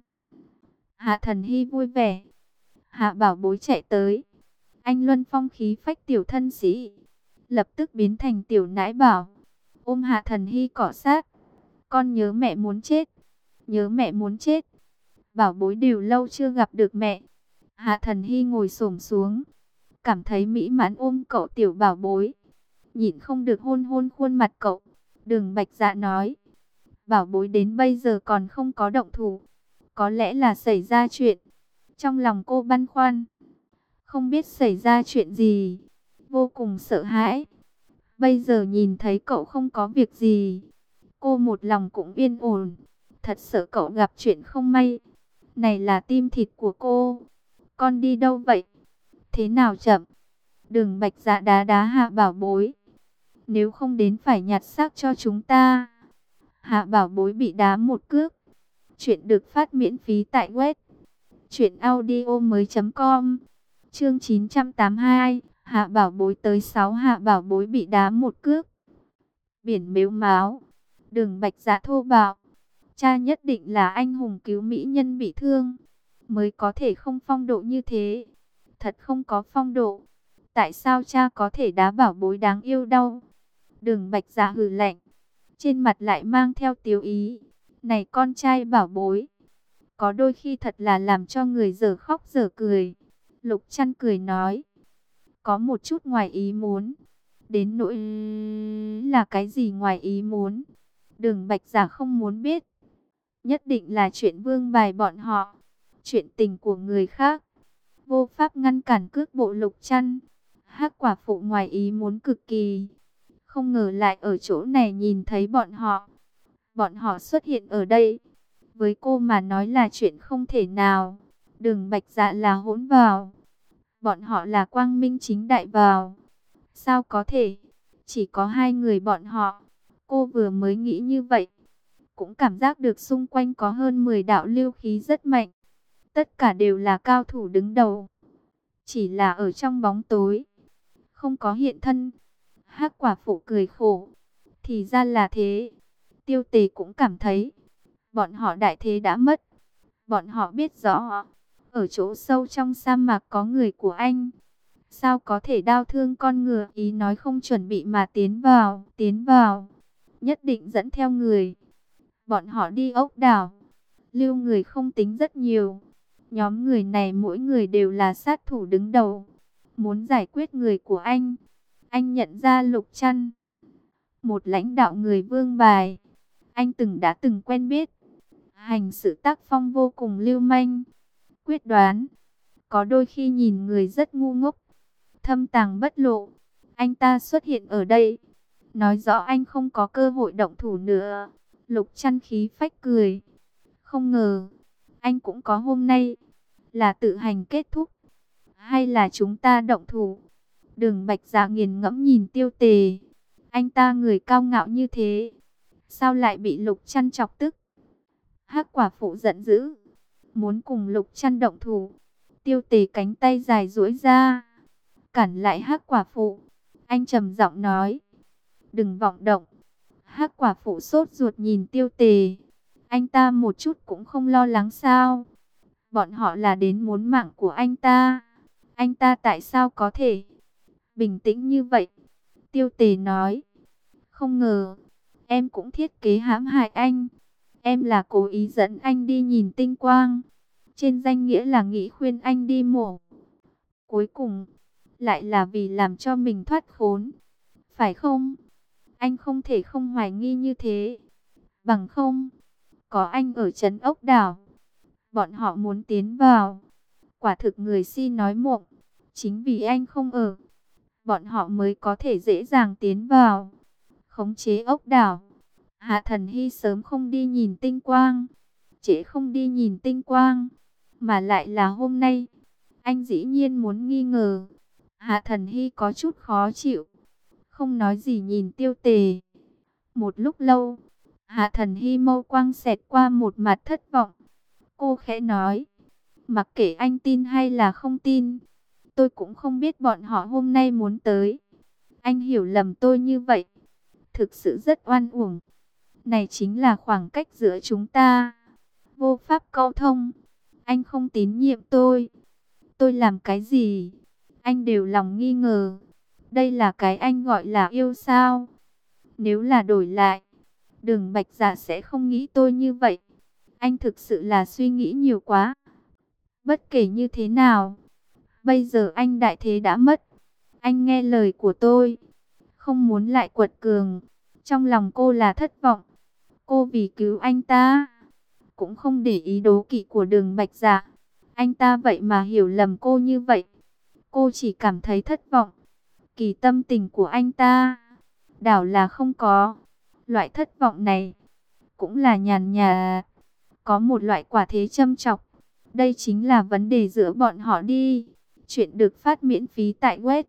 Hạ Thần Hy vui vẻ. Hạ Bảo Bối chạy tới. Anh luân phong khí phách tiểu thân sĩ, lập tức biến thành tiểu nãi bảo, ôm Hạ Thần Hy cọ sát. Con nhớ mẹ muốn chết, nhớ mẹ muốn chết. Bảo Bối đều lâu chưa gặp được mẹ. Hạ Thần Hy ngồi xổm xuống, cảm thấy mỹ mãn ôm cậu tiểu Bảo Bối, nhịn không được hôn hôn khuôn mặt cậu. Đường Bạch Dạ nói, Bảo Bối đến bây giờ còn không có động thủ, có lẽ là xảy ra chuyện. Trong lòng cô băn khoăn, không biết xảy ra chuyện gì, vô cùng sợ hãi. Bây giờ nhìn thấy cậu không có việc gì, cô một lòng cũng yên ổn. Thật sợ cậu gặp chuyện không may. Này là tim thịt của cô. Con đi đâu vậy? Thế nào chậm? Đường Bạch Dạ đá đá Hạ Bảo Bối. Nếu không đến phải nhặt xác cho chúng ta. Hạ Bảo Bối bị đá một cước. Chuyện được phát miễn phí tại web truyệnaudiomoi.com. Chương 982, Hạ Bảo Bối tới 6. Hạ Bảo Bối bị đá một cước. Biển mếu máo. Đường Bạch Dạ thô bạo. Cha nhất định là anh hùng cứu mỹ nhân bị thương, mới có thể không phong độ như thế. Thật không có phong độ. Tại sao cha có thể đá Bảo Bối đáng yêu đâu? Đường Bạch Dạ hừ lạnh, trên mặt lại mang theo tiếu ý. Này con trai Bảo Bối, có đôi khi thật là làm cho người dở khóc dở cười. Lục Trăn cười nói, có một chút ngoài ý muốn. Đến nỗi là cái gì ngoài ý muốn, Đường Bạch Dạ không muốn biết. Nhất định là chuyện vương bài bọn họ, chuyện tình của người khác, vô pháp ngăn cản cước bộ Lục Trăn. Hắc quả phụ ngoài ý muốn cực kỳ, không ngờ lại ở chỗ này nhìn thấy bọn họ. Bọn họ xuất hiện ở đây, với cô mà nói là chuyện không thể nào. Đường Bạch Dạ là hỗn vào, bọn họ là quang minh chính đại vào. Sao có thể, chỉ có hai người bọn họ. Cô vừa mới nghĩ như vậy, cũng cảm giác được xung quanh có hơn 10 đạo lưu khí rất mạnh. Tất cả đều là cao thủ đứng đầu, chỉ là ở trong bóng tối, không có hiện thân. Hắc quả phụ cười khổ, Thì ra là thế. Tiêu Tề cũng cảm thấy, bọn họ đại thế đã mất. Bọn họ biết rõ, ở chỗ sâu trong sa mạc có người của anh. Sao có thể đau thương con ngựa, ý nói không chuẩn bị mà tiến vào. Nhất định dẫn theo người. Bọn họ đi ốc đảo, lưu người không tính rất nhiều. Nhóm người này mỗi người đều là sát thủ đứng đầu. Muốn giải quyết người của anh nhận ra Lục Trăn, một lãnh đạo người Vương Bài. Anh đã từng quen biết, hành sự tác phong vô cùng lưu manh, quyết đoán. Có đôi khi nhìn người rất ngu ngốc, thâm tàng bất lộ. Anh ta xuất hiện ở đây, nói rõ anh không có cơ hội động thủ nữa. Lục Trăn khí phách cười. Không ngờ, anh cũng có hôm nay. Là tự hành kết thúc, hay là chúng ta động thủ? Đường Bạch Dạ nghiền ngẫm nhìn Tiêu Tề. Anh ta người cao ngạo như thế, sao lại bị Lục Trăn chọc tức? Hắc quả phụ giận dữ, muốn cùng Lục Trăn động thủ. Tiêu Tề cánh tay dài duỗi ra, cản lại Hắc quả phụ. Anh trầm giọng nói, đừng vọng động. Hắc quả phụ sốt ruột nhìn Tiêu Tề. Anh ta một chút cũng không lo lắng sao? Bọn họ là đến muốn mạng của anh ta. Anh ta tại sao có thể bình tĩnh như vậy? Tiêu Tề nói, không ngờ, em cũng thiết kế hãm hại anh. Em là cố ý dẫn anh đi nhìn tinh quang. Trên danh nghĩa là nghĩ khuyên anh đi mổ. Cuối cùng, lại là vì làm cho mình thoát khốn. Phải không? Anh không thể không hoài nghi như thế. Bằng không, có anh ở trấn ốc đảo, bọn họ muốn tiến vào. Quả thực người si nói mộng. Chính vì anh không ở, bọn họ mới có thể dễ dàng tiến vào, khống chế ốc đảo. Hạ Thần Hy sớm không đi nhìn tinh quang, trễ không đi nhìn tinh quang, mà lại là hôm nay. Anh dĩ nhiên muốn nghi ngờ. Hạ Thần Hy có chút khó chịu, không nói gì nhìn Tiêu Tề. Một lúc lâu, Hạ Thần Hy mâu quang xẹt qua một mặt thất vọng. Cô khẽ nói, mặc kệ anh tin hay là không tin, tôi cũng không biết bọn họ hôm nay muốn tới. Anh hiểu lầm tôi như vậy, thực sự rất oan uổng. Này chính là khoảng cách giữa chúng ta, vô pháp câu thông. Anh không tín nhiệm tôi làm cái gì, anh đều lòng nghi ngờ. Đây là cái anh gọi là yêu sao? Nếu là đổi lại, Đường Bạch Dạ sẽ không nghĩ tôi như vậy. Anh thực sự là suy nghĩ nhiều quá. Bất kể như thế nào, bây giờ anh đại thế đã mất. Anh nghe lời của tôi, không muốn lại quật cường. Trong lòng cô là thất vọng. Cô vì cứu anh ta, cũng không để ý đố kỵ của Đường Bạch Dạ. Anh ta vậy mà hiểu lầm cô như vậy. Cô chỉ cảm thấy thất vọng. Kỳ tâm tình của anh ta, đảo là không có. Loại thất vọng này, cũng là nhàn nhạt. Có một loại quả thế châm chọc. Đây chính là vấn đề giữa bọn họ đi. Chuyện được phát miễn phí tại web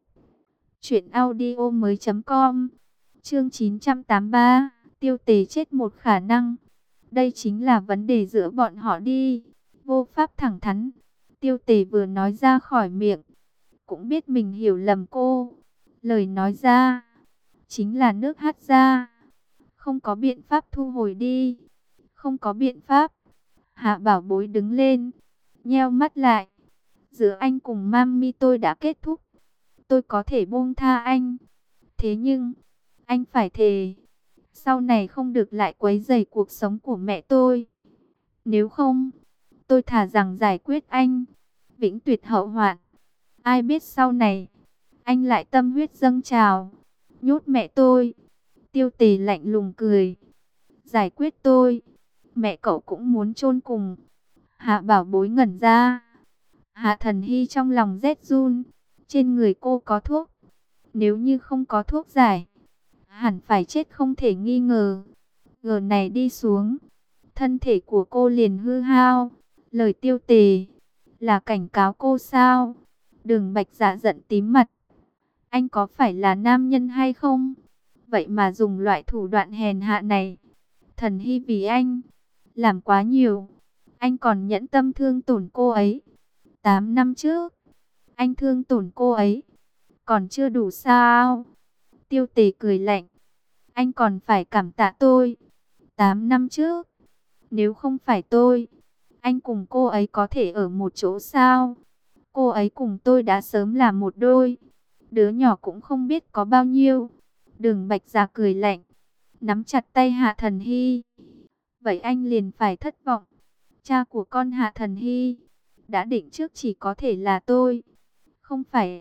truyệnaudiomoi.com. Chương 983, Tiêu Tề chết một khả năng. Đây chính là vấn đề giữa bọn họ đi. Vô pháp thẳng thắn. Tiêu Tề vừa nói ra khỏi miệng, cũng biết mình hiểu lầm cô. Lời nói ra, chính là nước hắt ra. Không có biện pháp thu hồi đi. Không có biện pháp. Hạ Bảo Bối đứng lên, nheo mắt lại. Giữa anh cùng Mami tôi đã kết thúc. Tôi có thể buông tha anh. Thế nhưng, anh phải thề, sau này không được lại quấy rầy cuộc sống của mẹ tôi. Nếu không, tôi thà rằng giải quyết anh, vĩnh tuyệt hậu hoạn. Ai biết sau này, anh lại tâm huyết dâng trào, nhốt mẹ tôi. Tiêu Tề lạnh lùng cười. Giải quyết tôi, mẹ cậu cũng muốn chôn cùng. Hạ Bảo Bối ngẩn ra. Hạ Thần Hy trong lòng rét run. Trên người cô có thuốc. Nếu như không có thuốc giải, hẳn phải chết không thể nghi ngờ. Giờ này đi xuống, thân thể của cô liền hư hao. Lời Tiêu Tề là cảnh cáo cô sao? Đường Bạch Dạ giận tím mặt. Anh có phải là nam nhân hay không? Vậy mà dùng loại thủ đoạn hèn hạ này. Thần Hy vì anh làm quá nhiều. Anh còn nhẫn tâm thương tổn cô ấy. 8 năm trước, anh thương tổn cô ấy, còn chưa đủ sao? Tiêu Tề cười lạnh. Anh còn phải cảm tạ tôi. 8 năm trước, nếu không phải tôi, anh cùng cô ấy có thể ở một chỗ sao? Cô ấy cùng tôi đã sớm là một đôi. Đứa nhỏ cũng không biết có bao nhiêu. Đường Bạch Dạ cười lạnh, nắm chặt tay Hạ Thần Hy. Vậy anh liền phải thất vọng. Cha của con Hạ Thần Hy đã định trước chỉ có thể là tôi, không phải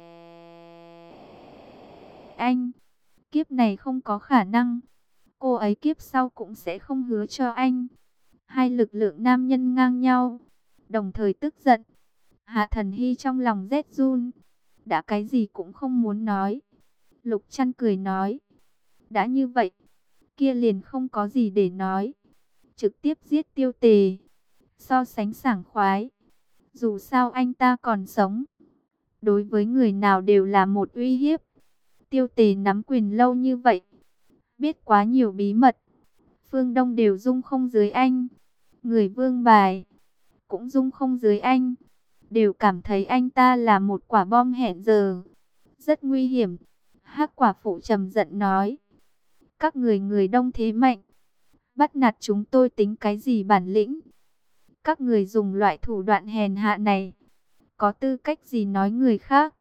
anh. Kiếp này không có khả năng. Cô ấy kiếp sau cũng sẽ không hứa cho anh. Hai lực lượng nam nhân ngang nhau, đồng thời tức giận. Hạ Thần Hy trong lòng rét run, đã cái gì cũng không muốn nói. Lục Trăn cười nói, đã như vậy, kia liền không có gì để nói. Trực tiếp giết Tiêu Tề, so sánh sảng khoái. Dù sao anh ta còn sống, đối với người nào đều là một uy hiếp. Tiêu Tề nắm quyền lâu như vậy, biết quá nhiều bí mật. Phương Đông đều dung không dưới anh. Người Vương Bài cũng dung không dưới anh. Đều cảm thấy anh ta là một quả bom hẹn giờ, rất nguy hiểm. Hắc Quả Phụ trầm giận nói, các người Đông thế mạnh, bắt nạt chúng tôi tính cái gì bản lĩnh? Các người dùng loại thủ đoạn hèn hạ này, có tư cách gì nói người khác?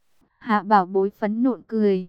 Hạ Bảo Bối phẫn nộ cười,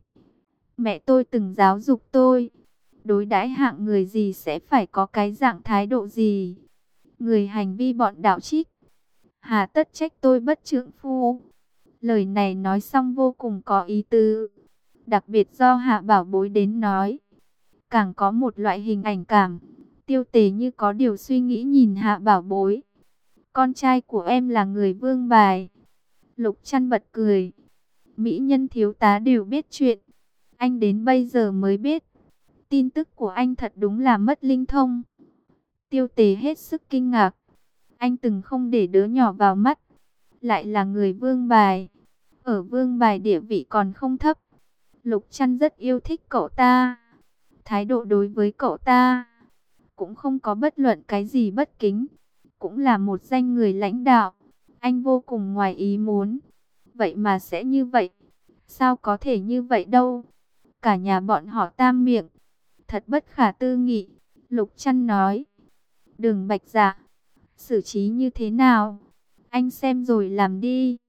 mẹ tôi từng giáo dục tôi, đối đãi hạng người gì sẽ phải có cái dạng thái độ gì. Người hành vi bọn đạo trích, hà tất trách tôi bất trượng phu. Lời này nói xong vô cùng có ý tứ, đặc biệt do Hạ Bảo Bối đến nói, càng có một loại hình ảnh cảm. Tiêu Tề như có điều suy nghĩ nhìn Hạ Bảo Bối. Con trai của em là người Vương Bài. Lục Trăn bật cười. Mỹ nhân thiếu tá đều biết chuyện, anh đến bây giờ mới biết. Tin tức của anh thật đúng là mất linh thông. Tiêu Tề hết sức kinh ngạc. Anh từng không để đứa nhỏ vào mắt, lại là người Vương Bài. Ở Vương Bài địa vị còn không thấp. Lục Trăn rất yêu thích cậu ta. Thái độ đối với cậu ta cũng không có bất luận cái gì bất kính. Cũng là một danh người lãnh đạo. Anh vô cùng ngoài ý muốn. Vậy mà sẽ như vậy. Sao có thể như vậy đâu. Cả nhà bọn họ tam miệng, thật bất khả tư nghị. Lục Trăn nói, Đường Bạch Dạ, xử trí như thế nào? Anh xem rồi làm đi.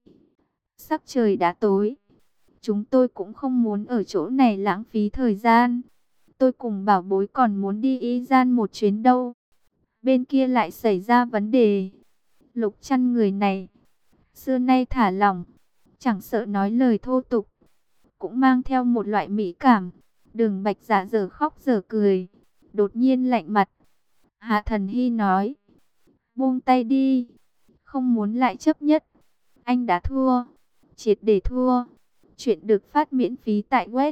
Sắc trời đã tối, chúng tôi cũng không muốn ở chỗ này lãng phí thời gian. Tôi cùng Bảo Bối còn muốn đi Y Gian một chuyến đâu. Bên kia lại xảy ra vấn đề. Lục Trăn người này, xưa nay thả lỏng, chẳng sợ nói lời thô tục, cũng mang theo một loại mỹ cảm. Đường Bạch Dạ giờ khóc giờ cười, đột nhiên lạnh mặt. Hạ Thần Hy nói, buông tay đi, không muốn lại chấp nhất. Anh đã thua, triệt để thua. Chuyện được phát miễn phí tại web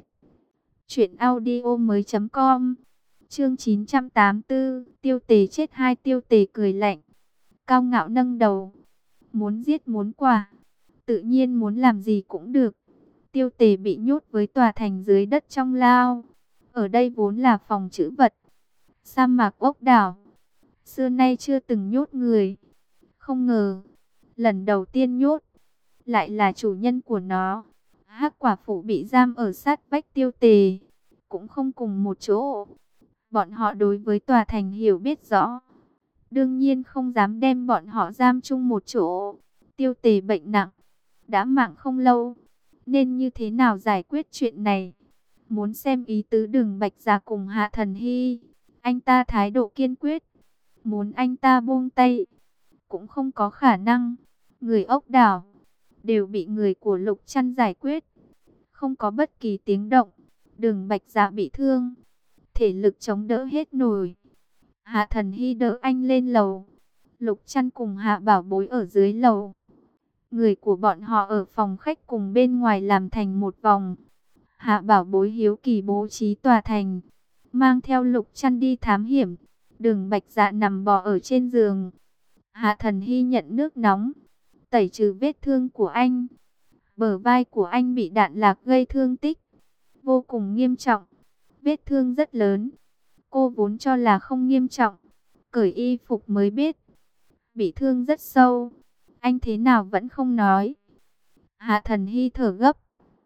truyệnaudiomoi.com. Chương 984, Tiêu Tề chết. Hai Tiêu Tề cười lạnh, cao ngạo nâng đầu, muốn giết muốn quả, tự nhiên muốn làm gì cũng được. Tiêu Tề bị nhốt với tòa thành dưới đất trong lao. Ở đây vốn là phòng trữ vật, sa mạc ốc đảo, xưa nay chưa từng nhốt người. Không ngờ, lần đầu tiên nhốt, lại là chủ nhân của nó. Hắc Quả Phụ bị giam ở sát vách Tiêu Tề, cũng không cùng một chỗ. Bọn họ đối với tòa thành hiểu biết rõ, đương nhiên không dám đem bọn họ giam chung một chỗ. Tiêu Tề bệnh nặng, đã mạng không lâu, nên như thế nào giải quyết chuyện này? Muốn xem ý tứ Đường Bạch Dạ cùng Hạ Thần Hy. Anh ta thái độ kiên quyết, muốn anh ta buông tay cũng không có khả năng. Người ốc đảo đều bị người của Lục Trăn giải quyết, không có bất kỳ tiếng động. Đường Bạch Dạ bị thương, thể lực chống đỡ hết nổi. Hạ Thần Hy đỡ anh lên lầu, Lục Trăn cùng Hạ Bảo Bối ở dưới lầu. Người của bọn họ ở phòng khách cùng bên ngoài làm thành một vòng. Hạ Bảo Bối hiếu kỳ bố trí tòa thành, mang theo Lục Trăn đi thám hiểm. Đường Bạch Dạ nằm bò ở trên giường. Hạ Thần Hy nhận nước nóng, tẩy trừ vết thương của anh. Bờ vai của anh bị đạn lạc gây thương tích, vô cùng nghiêm trọng. Vết thương rất lớn. Cô vốn cho là không nghiêm trọng, cởi y phục mới biết, bị thương rất sâu. Anh thế nào vẫn không nói. Hạ Thần Hy thở gấp.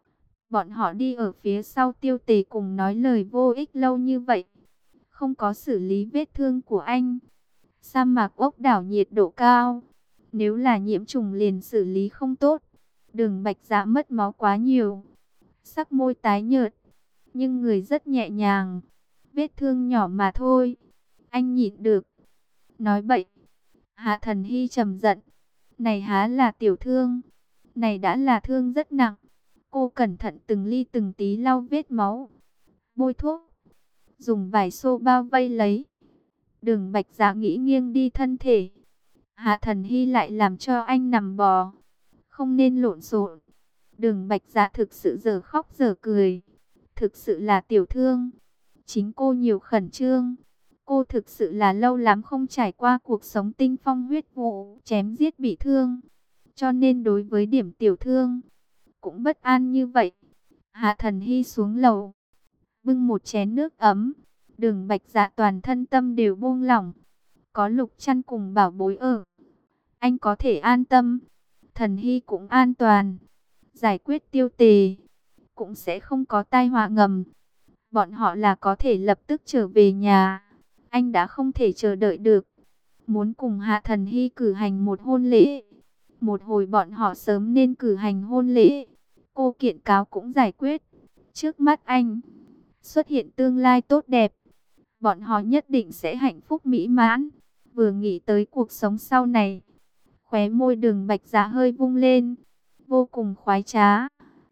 Bọn họ đi ở phía sau Tiêu Tề cùng nói lời vô ích lâu như vậy, không có xử lý vết thương của anh. Sa mạc ốc đảo nhiệt độ cao, nếu là nhiễm trùng liền xử lý không tốt. Đường Bạch Dạ mất máu quá nhiều, sắc môi tái nhợt, nhưng người rất nhẹ nhàng. Vết thương nhỏ mà thôi, anh nhịn được. Nói bậy. Hạ Thần Hy trầm giận. Này há là tiểu thương, này đã là thương rất nặng. Cô cẩn thận từng ly từng tí lau vết máu, bôi thuốc, dùng vải xô bao vây lấy. Đường Bạch Dạ nghĩ nghiêng đi thân thể. Hạ Thần Hy lại làm cho anh nằm bò. Không nên lộn xộn. Đường Bạch Dạ thực sự giờ khóc giờ cười. Thực sự là tiểu thương. Chính cô nhiều khẩn trương. Cô thực sự là lâu lắm không trải qua cuộc sống tinh phong huyết vũ, chém giết bị thương. Cho nên đối với điểm tiểu thương, cũng bất an như vậy. Hạ Thần Hy xuống lầu, bưng một chén nước ấm. Đường Bạch Dạ toàn thân tâm đều buông lỏng. Có Lục Trăn cùng bảo bối ở, anh có thể an tâm. Thần Hy cũng an toàn. Giải quyết Tiêu Tề, cũng sẽ không có tai họa ngầm. Bọn họ là có thể lập tức trở về nhà. Anh đã không thể chờ đợi được, muốn cùng Hạ Thần Hy cử hành một hôn lễ. Một hồi bọn họ sớm nên cử hành hôn lễ. Cô kiện cáo cũng giải quyết. Trước mắt anh xuất hiện tương lai tốt đẹp. Bọn họ nhất định sẽ hạnh phúc mỹ mãn. Vừa nghĩ tới cuộc sống sau này, khóe môi Đường Bạch Dạ hơi vung lên, vô cùng khoái trá.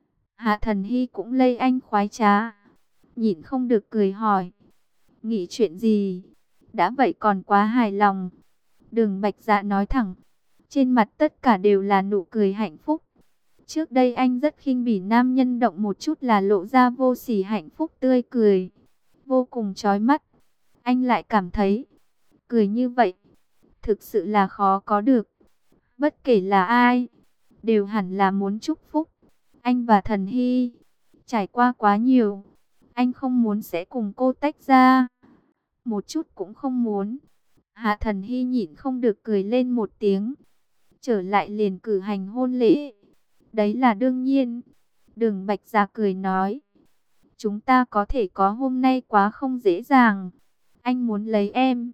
Hạ Thần Hy cũng lây anh khoái trá, nhịn không được cười hỏi, nghĩ chuyện gì? Đã vậy còn quá hài lòng. Đường Bạch Dạ nói thẳng, trên mặt tất cả đều là nụ cười hạnh phúc. Trước đây anh rất khinh bỉ nam nhân động một chút là lộ ra vô sỉ hạnh phúc tươi cười, vô cùng chói mắt. Anh lại cảm thấy, cười như vậy, thực sự là khó có được. Bất kể là ai, đều hẳn là muốn chúc phúc. Anh và Thần Hy trải qua quá nhiều, anh không muốn sẽ cùng cô tách ra, một chút cũng không muốn. Hạ Thần Hy nhịn không được cười lên một tiếng. Trở lại liền cử hành hôn lễ, đấy là đương nhiên. Đường Bạch Dạ cười nói, chúng ta có thể có hôm nay quá không dễ dàng. Anh muốn lấy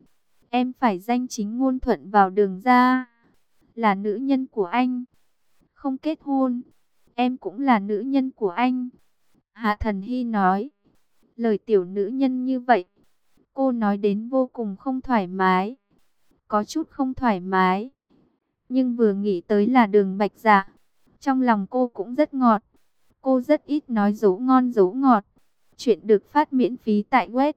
em phải danh chính ngôn thuận vào Đường gia, là nữ nhân của anh. Không kết hôn, em cũng là nữ nhân của anh. Hạ Thần Hy nói, lời tiểu nữ nhân như vậy, cô nói đến vô cùng không thoải mái. Có chút không thoải mái, nhưng vừa nghĩ tới là Đường Bạch Dạ, trong lòng cô cũng rất ngọt. Cô rất ít nói dấu ngon dấu ngọt. Chuyện được phát miễn phí tại web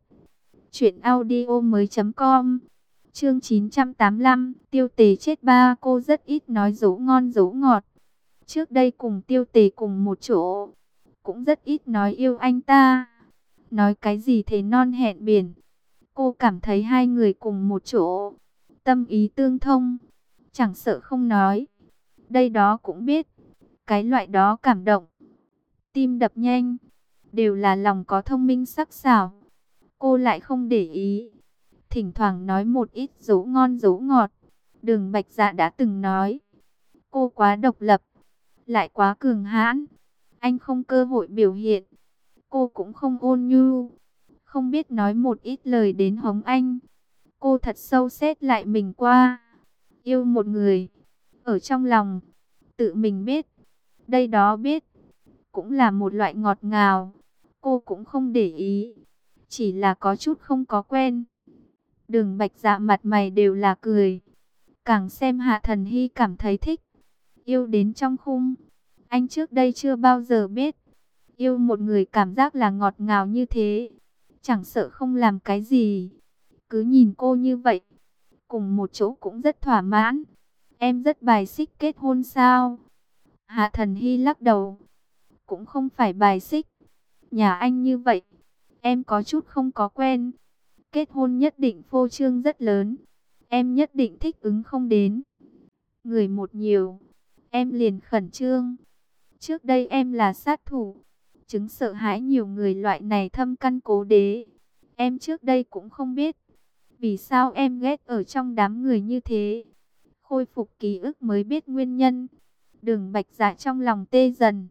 truyệnaudiomoi.com. Chương 985, Tiêu Tề chết ba. Cô rất ít nói dấu ngon dấu ngọt. Trước đây cùng Tiêu Tề cùng một chỗ, cũng rất ít nói yêu anh ta. Nói cái gì thế non hẹn biển. Cô cảm thấy hai người cùng một chỗ, tâm ý tương thông, chẳng sợ không nói. Đây đó cũng biết, cái loại đó cảm động, tim đập nhanh, đều là lòng có thông minh sắc sảo. Cô lại không để ý, thỉnh thoảng nói một ít dấu ngon dấu ngọt. Đường Bạch Dạ đã từng nói, cô quá độc lập, lại quá cường hãn. Anh không cơ hội biểu hiện, cô cũng không ôn nhu, không biết nói một ít lời đến hống anh. Cô thật sâu xét lại mình qua. Yêu một người, ở trong lòng, tự mình biết. Đây đó biết, cũng là một loại ngọt ngào. Cô cũng không để ý, chỉ là có chút không có quen. Đường Bạch Dạ mặt mày đều là cười. Càng xem Hạ Thần Hy cảm thấy thích. Yêu đến trong khung. Anh trước đây chưa bao giờ biết, yêu một người cảm giác là ngọt ngào như thế. Chẳng sợ không làm cái gì, cứ nhìn cô như vậy, cùng một chỗ cũng rất thỏa mãn. Em rất bài xích kết hôn sao? Hạ Thần Hy lắc đầu. Cũng không phải bài xích. Nhà anh như vậy, em có chút không có quen. Kết hôn nhất định phô trương rất lớn, em nhất định thích ứng không đến. Người một nhiều, em liền khẩn trương. Trước đây em là sát thủ, chứng sợ hãi nhiều người loại này thâm căn cố đế. Em trước đây cũng không biết, vì sao em ghét ở trong đám người như thế. Khôi phục ký ức mới biết nguyên nhân. Đường Bạch Dạ trong lòng tê dần.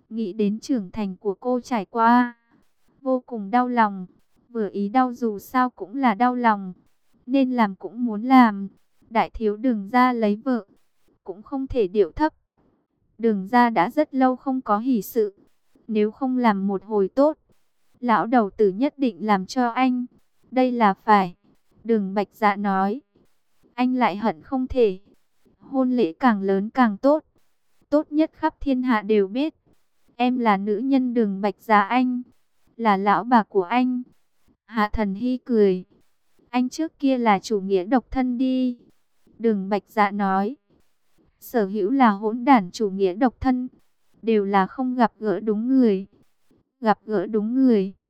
nghĩ đến trưởng thành của cô trải qua, vô cùng đau lòng. Vừa ý đau dù sao cũng là đau lòng, nên làm cũng muốn làm. Đại thiếu Đường gia lấy vợ, cũng không thể điệu thấp. Đường gia đã rất lâu không có hỷ sự, nếu không làm một hồi tốt, lão đầu tử nhất định làm cho anh. Đây là phải. Đường Bạch Dạ nói. Anh lại hận không thể. Hôn lễ càng lớn càng tốt. Tốt nhất khắp thiên hạ đều biết. Em là nữ nhân Đường Bạch Dạ anh. Là lão bà của anh. Hạ Thần Hy cười. Anh trước kia là chủ nghĩa độc thân đi. Đường Bạch Dạ nói. Sở hữu là hỗn đản chủ nghĩa độc thân. Đều là không gặp gỡ đúng người. Gặp gỡ đúng người